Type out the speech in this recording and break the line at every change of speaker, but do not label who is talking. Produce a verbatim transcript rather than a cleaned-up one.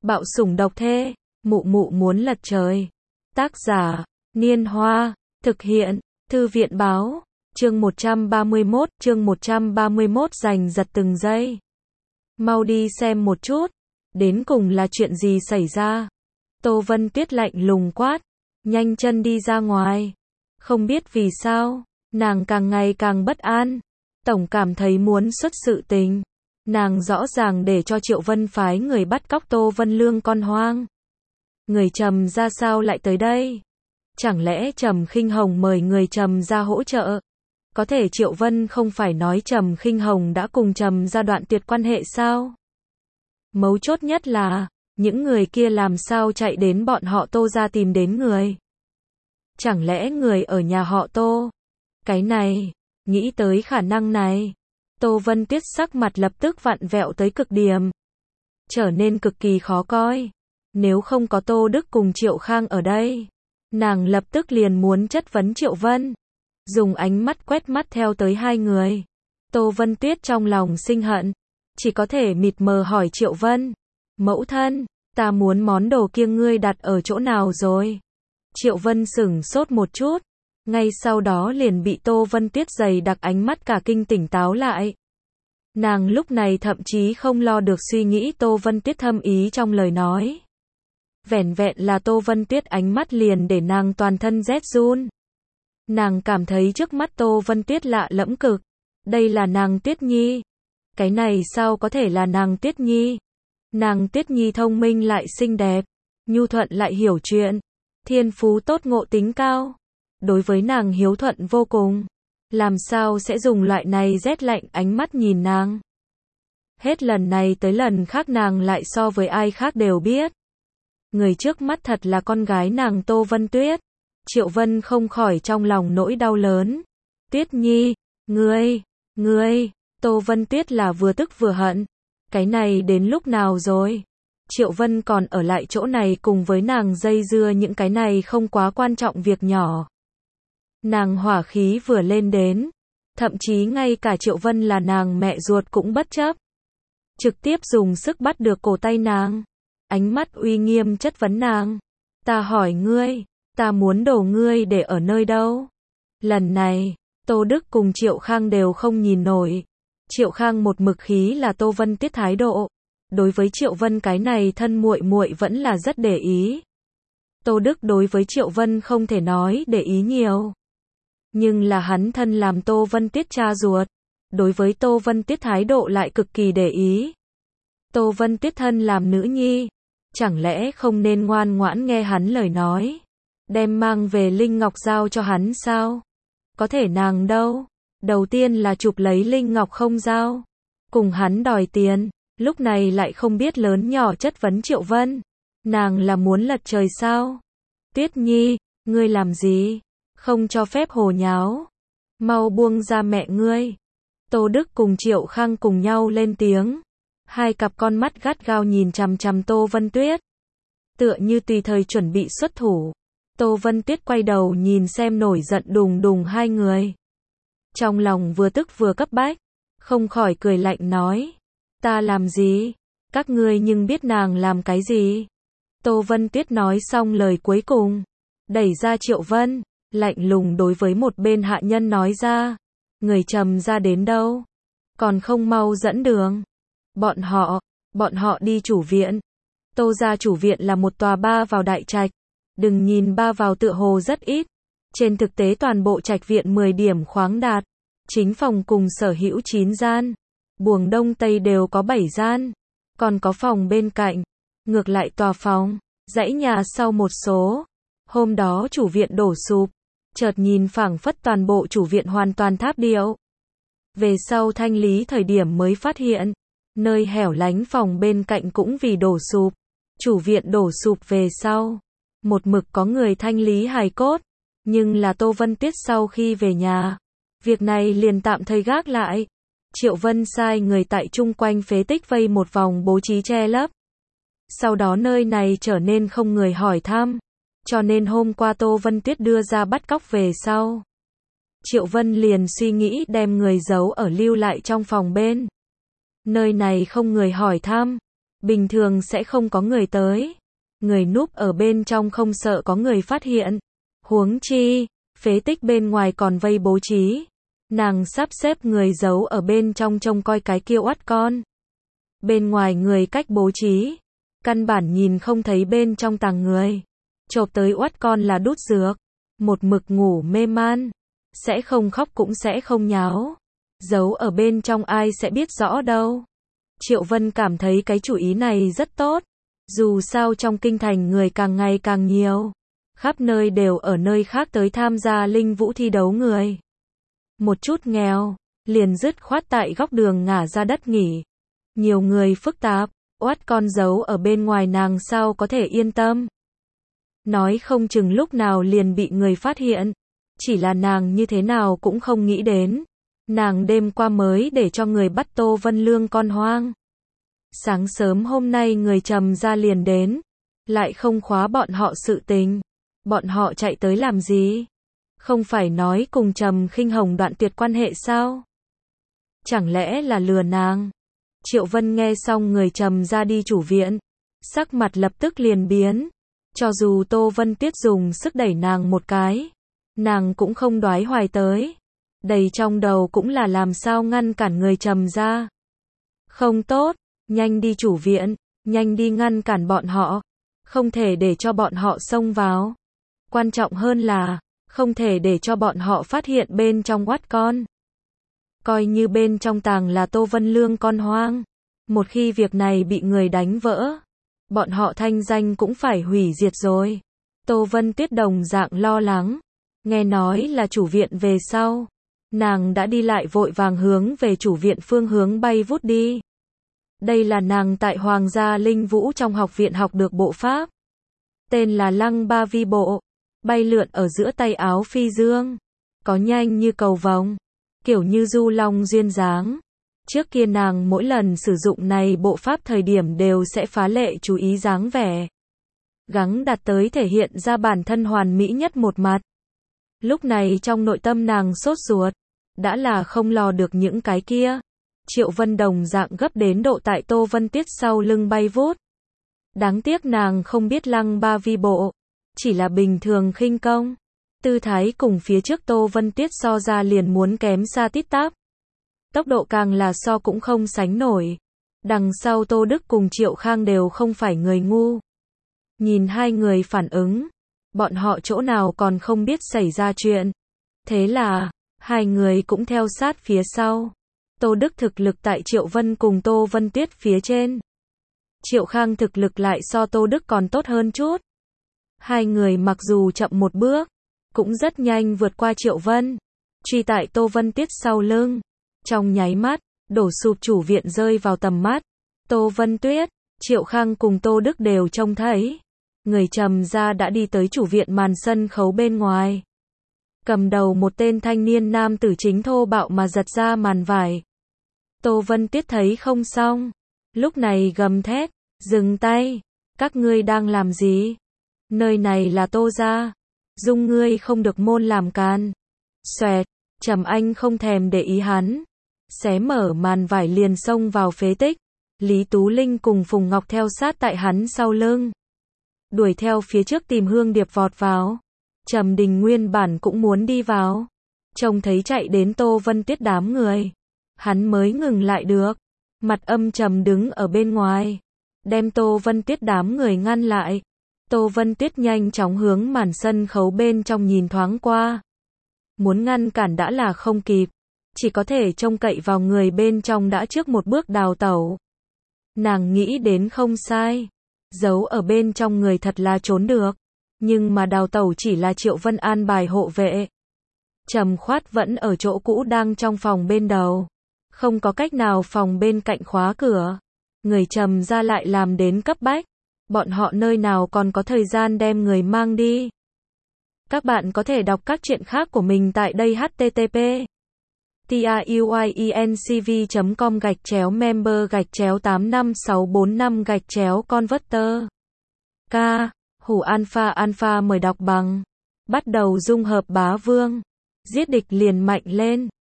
Bạo sủng độc thê, mụ mụ muốn lật trời. Tác giả, Niên Hoa, thực hiện, Thư viện Báo, chương một trăm ba mươi mốt, chương một trăm ba mươi mốt giành giật từng giây. Mau đi xem một chút, đến cùng là chuyện gì xảy ra. Tô Vân Tuyết lạnh lùng quát, nhanh chân đi ra ngoài. Không biết vì sao, nàng càng ngày càng bất an, tổng cảm thấy muốn xuất sự tình. Nàng rõ ràng để cho Triệu Vân phái người bắt cóc Tô Vân Lương con hoang. Người Trầm ra sao lại tới đây? Chẳng lẽ Trầm Khinh Hồng mời người Trầm ra hỗ trợ? Có thể Triệu Vân không phải nói Trầm Khinh Hồng đã cùng Trầm ra đoạn tuyệt quan hệ sao? Mấu chốt nhất là, những người kia làm sao chạy đến bọn họ Tô ra tìm đến người? Chẳng lẽ người ở nhà họ Tô? Cái này, nghĩ tới khả năng này, Tô Vân Tuyết sắc mặt lập tức vặn vẹo tới cực điểm, trở nên cực kỳ khó coi. Nếu không có Tô Đức cùng Triệu Khang ở đây, nàng lập tức liền muốn chất vấn Triệu Vân, dùng ánh mắt quét mắt theo tới hai người. Tô Vân Tuyết trong lòng sinh hận, chỉ có thể mịt mờ hỏi Triệu Vân, mẫu thân, ta muốn món đồ kia ngươi đặt ở chỗ nào rồi? Triệu Vân sửng sốt một chút, ngay sau đó liền bị Tô Vân Tuyết dày đặc ánh mắt cả kinh tỉnh táo lại. Nàng lúc này thậm chí không lo được suy nghĩ Tô Vân Tuyết thâm ý trong lời nói. Vẻn vẹn là Tô Vân Tuyết ánh mắt liền để nàng toàn thân rét run. Nàng cảm thấy trước mắt Tô Vân Tuyết lạ lẫm cực. Đây là nàng Tuyết Nhi. Cái này sao có thể là nàng Tuyết Nhi? Nàng Tuyết Nhi thông minh lại xinh đẹp, nhu thuận lại hiểu chuyện, thiên phú tốt ngộ tính cao. Đối với nàng hiếu thuận vô cùng. Làm sao sẽ dùng loại này rét lạnh ánh mắt nhìn nàng? Hết lần này tới lần khác nàng lại so với ai khác đều biết. Người trước mắt thật là con gái nàng Tô Vân Tuyết. Triệu Vân không khỏi trong lòng nỗi đau lớn. Tuyết Nhi, ngươi, ngươi, Tô Vân Tuyết là vừa tức vừa hận. Cái này đến lúc nào rồi? Triệu Vân còn ở lại chỗ này cùng với nàng dây dưa những cái này không quá quan trọng việc nhỏ. Nàng hỏa khí vừa lên đến, thậm chí ngay cả Triệu Vân là nàng mẹ ruột cũng bất chấp. Trực tiếp dùng sức bắt được cổ tay nàng, ánh mắt uy nghiêm chất vấn nàng. Ta hỏi ngươi, ta muốn đồ ngươi để ở nơi đâu? Lần này, Tô Đức cùng Triệu Khang đều không nhìn nổi. Triệu Khang một mực khí là Tô Vân Tuyết thái độ. Đối với Triệu Vân cái này thân muội muội vẫn là rất để ý. Tô Đức đối với Triệu Vân không thể nói để ý nhiều. Nhưng là hắn thân làm Tô Vân Tuyết cha ruột, đối với Tô Vân Tuyết thái độ lại cực kỳ để ý. Tô Vân Tuyết thân làm nữ nhi, chẳng lẽ không nên ngoan ngoãn nghe hắn lời nói, đem mang về Linh Ngọc giao cho hắn sao? Có thể nàng đâu, đầu tiên là chụp lấy Linh Ngọc không giao, cùng hắn đòi tiền, lúc này lại không biết lớn nhỏ chất vấn Triệu Vân. Nàng là muốn lật trời sao? Tuyết Nhi, ngươi làm gì? Không cho phép hồ nháo. Mau buông ra mẹ ngươi. Tô Đức cùng Triệu Khang cùng nhau lên tiếng. Hai cặp con mắt gắt gao nhìn chằm chằm Tô Vân Tuyết. Tựa như tùy thời chuẩn bị xuất thủ. Tô Vân Tuyết quay đầu nhìn xem nổi giận đùng đùng hai người. Trong lòng vừa tức vừa cấp bách. Không khỏi cười lạnh nói. Ta làm gì? Các ngươi nhưng biết nàng làm cái gì? Tô Vân Tuyết nói xong lời cuối cùng. Đẩy ra Triệu Vân. Lạnh lùng đối với một bên hạ nhân nói ra. Người Trầm ra đến đâu? Còn không mau dẫn đường. Bọn họ, bọn họ đi chủ viện. Tô gia chủ viện là một tòa ba vào đại trạch. Đừng nhìn ba vào tựa hồ rất ít. Trên thực tế toàn bộ trạch viện mười điểm khoáng đạt. Chính phòng cùng sở hữu chín gian. Buồng đông tây đều có bảy gian. Còn có phòng bên cạnh. Ngược lại tòa phòng, dãy nhà sau một số. Hôm đó chủ viện đổ sụp. Chợt nhìn phảng phất toàn bộ chủ viện hoàn toàn tháp điệu. Về sau thanh lý thời điểm mới phát hiện, nơi hẻo lánh phòng bên cạnh cũng vì đổ sụp. Chủ viện đổ sụp về sau, một mực có người thanh lý hài cốt, nhưng là Tô Vân Tuyết sau khi về nhà, việc này liền tạm thời gác lại. Triệu Vân sai người tại chung quanh phế tích vây một vòng bố trí che lấp. Sau đó nơi này trở nên không người hỏi thăm. Cho nên hôm qua Tô Vân Tuyết đưa ra bắt cóc về sau. Triệu Vân liền suy nghĩ đem người giấu ở lưu lại trong phòng bên. Nơi này không người hỏi thăm. bình thường sẽ không có người tới. Người núp ở bên trong không sợ có người phát hiện. Huống chi, phế tích bên ngoài còn vây bố trí. Nàng sắp xếp người giấu ở bên trong trông coi cái kia oát con. Bên ngoài người cách bố trí, căn bản nhìn không thấy bên trong tàng người. Chộp tới oát con là đút dược, một mực ngủ mê man, sẽ không khóc cũng sẽ không nháo. Giấu ở bên trong ai sẽ biết rõ đâu. Triệu Vân cảm thấy cái chủ ý này rất tốt. Dù sao trong kinh thành người càng ngày càng nhiều, khắp nơi đều ở nơi khác tới tham gia linh vũ thi đấu người. Một chút nghèo, liền dứt khoát tại góc đường ngả ra đất nghỉ. Nhiều người phức tạp, oát con giấu ở bên ngoài nàng sao có thể yên tâm. Nói không chừng lúc nào liền bị người phát hiện. Chỉ là nàng như thế nào cũng không nghĩ đến. Nàng đêm qua mới để cho người bắt Tô Vân Lương con hoang. Sáng sớm hôm nay người Trầm gia liền đến. Lại không khóa bọn họ sự tình. Bọn họ chạy tới làm gì? Không phải nói cùng Trầm Khinh Hồng đoạn tuyệt quan hệ sao? Chẳng lẽ là lừa nàng? Triệu Vân nghe xong người Trầm gia đi chủ viện. Sắc mặt lập tức liền biến. Cho dù Tô Vân Tuyết dùng sức đẩy nàng một cái, nàng cũng không đoái hoài tới. Đầy trong đầu cũng là làm sao ngăn cản người Trầm gia. Không tốt, nhanh đi chủ viện, nhanh đi ngăn cản bọn họ. Không thể để cho bọn họ xông vào. Quan trọng hơn là, không thể để cho bọn họ phát hiện bên trong oát con. Coi như bên trong tàng là Tô Vân Lương con hoang. Một khi việc này bị người đánh vỡ, bọn họ thanh danh cũng phải hủy diệt rồi. Tô Vân Tuyết đồng dạng lo lắng. Nghe nói là chủ viện về sau. Nàng đã đi lại vội vàng hướng về chủ viện phương hướng bay vút đi. Đây là nàng tại Hoàng gia Linh Vũ trong học viện học được bộ pháp. Tên là Lăng Ba Vi Bộ. Bay lượn ở giữa tay áo phi dương. Có nhanh như cầu vồng. Kiểu như du long duyên dáng. Trước kia nàng mỗi lần sử dụng này bộ pháp thời điểm đều sẽ phá lệ chú ý dáng vẻ. Gắng đạt tới thể hiện ra bản thân hoàn mỹ nhất một mặt. Lúc này trong nội tâm nàng sốt ruột. Đã là không lo được những cái kia. Triệu Vân đồng dạng gấp đến độ tại Tô Vân Tuyết sau lưng bay vút. Đáng tiếc nàng không biết Lăng Ba Vi Bộ. Chỉ là bình thường khinh công. Tư thái cùng phía trước Tô Vân Tuyết so ra liền muốn kém xa tít tắp. Tốc độ càng là so cũng không sánh nổi. Đằng sau Tô Đức cùng Triệu Khang đều không phải người ngu. Nhìn hai người phản ứng. Bọn họ chỗ nào còn không biết xảy ra chuyện. Thế là, hai người cũng theo sát phía sau. Tô Đức thực lực tại Triệu Vân cùng Tô Vân Tuyết phía trên. Triệu Khang thực lực lại so Tô Đức còn tốt hơn chút. Hai người mặc dù chậm một bước, cũng rất nhanh vượt qua Triệu Vân. Truy tại Tô Vân Tuyết sau lưng. Trong nháy mắt, đổ sụp chủ viện rơi vào tầm mắt. Tô Vân Tuyết, Triệu Khang cùng Tô Đức đều trông thấy. Người Trầm gia đã đi tới chủ viện màn sân khấu bên ngoài. Cầm đầu một tên thanh niên nam tử chính thô bạo mà giật ra màn vải. Tô Vân Tuyết thấy không xong. Lúc này gầm thét, dừng tay, các ngươi đang làm gì? Nơi này là Tô gia. Dung ngươi không được môn làm can. Xoẹt, Trầm Anh không thèm để ý hắn. Xé mở màn vải liền xông vào phế tích. Lý Tú Linh cùng Phùng Ngọc theo sát tại hắn sau lưng. Đuổi theo phía trước tìm Hương Điệp vọt vào. Trầm Đình nguyên bản cũng muốn đi vào. Trông thấy chạy đến Tô Vân Tuyết đám người. Hắn mới ngừng lại được. Mặt âm trầm đứng ở bên ngoài. Đem Tô Vân Tuyết đám người ngăn lại. Tô Vân Tuyết nhanh chóng hướng màn sân khấu bên trong nhìn thoáng qua. Muốn ngăn cản đã là không kịp. Chỉ có thể trông cậy vào người bên trong đã trước một bước đào tẩu. Nàng nghĩ đến không sai. Giấu ở bên trong người thật là trốn được. Nhưng mà đào tẩu chỉ là Triệu Vân an bài hộ vệ. Trầm Khoát vẫn ở chỗ cũ đang trong phòng bên đầu. Không có cách nào phòng bên cạnh khóa cửa. Người Trầm gia lại làm đến cấp bách. Bọn họ nơi nào còn có thời gian đem người mang đi. Các bạn có thể đọc các truyện khác của mình tại đây h t t p truyencv chấm com gạch chéo member gạch chéo tám năm sáu bốn năm gạch chéo converter. K. Hủ Alpha Alpha mời đọc bằng. Bắt đầu dung hợp bá vương. Giết địch liền mạnh lên.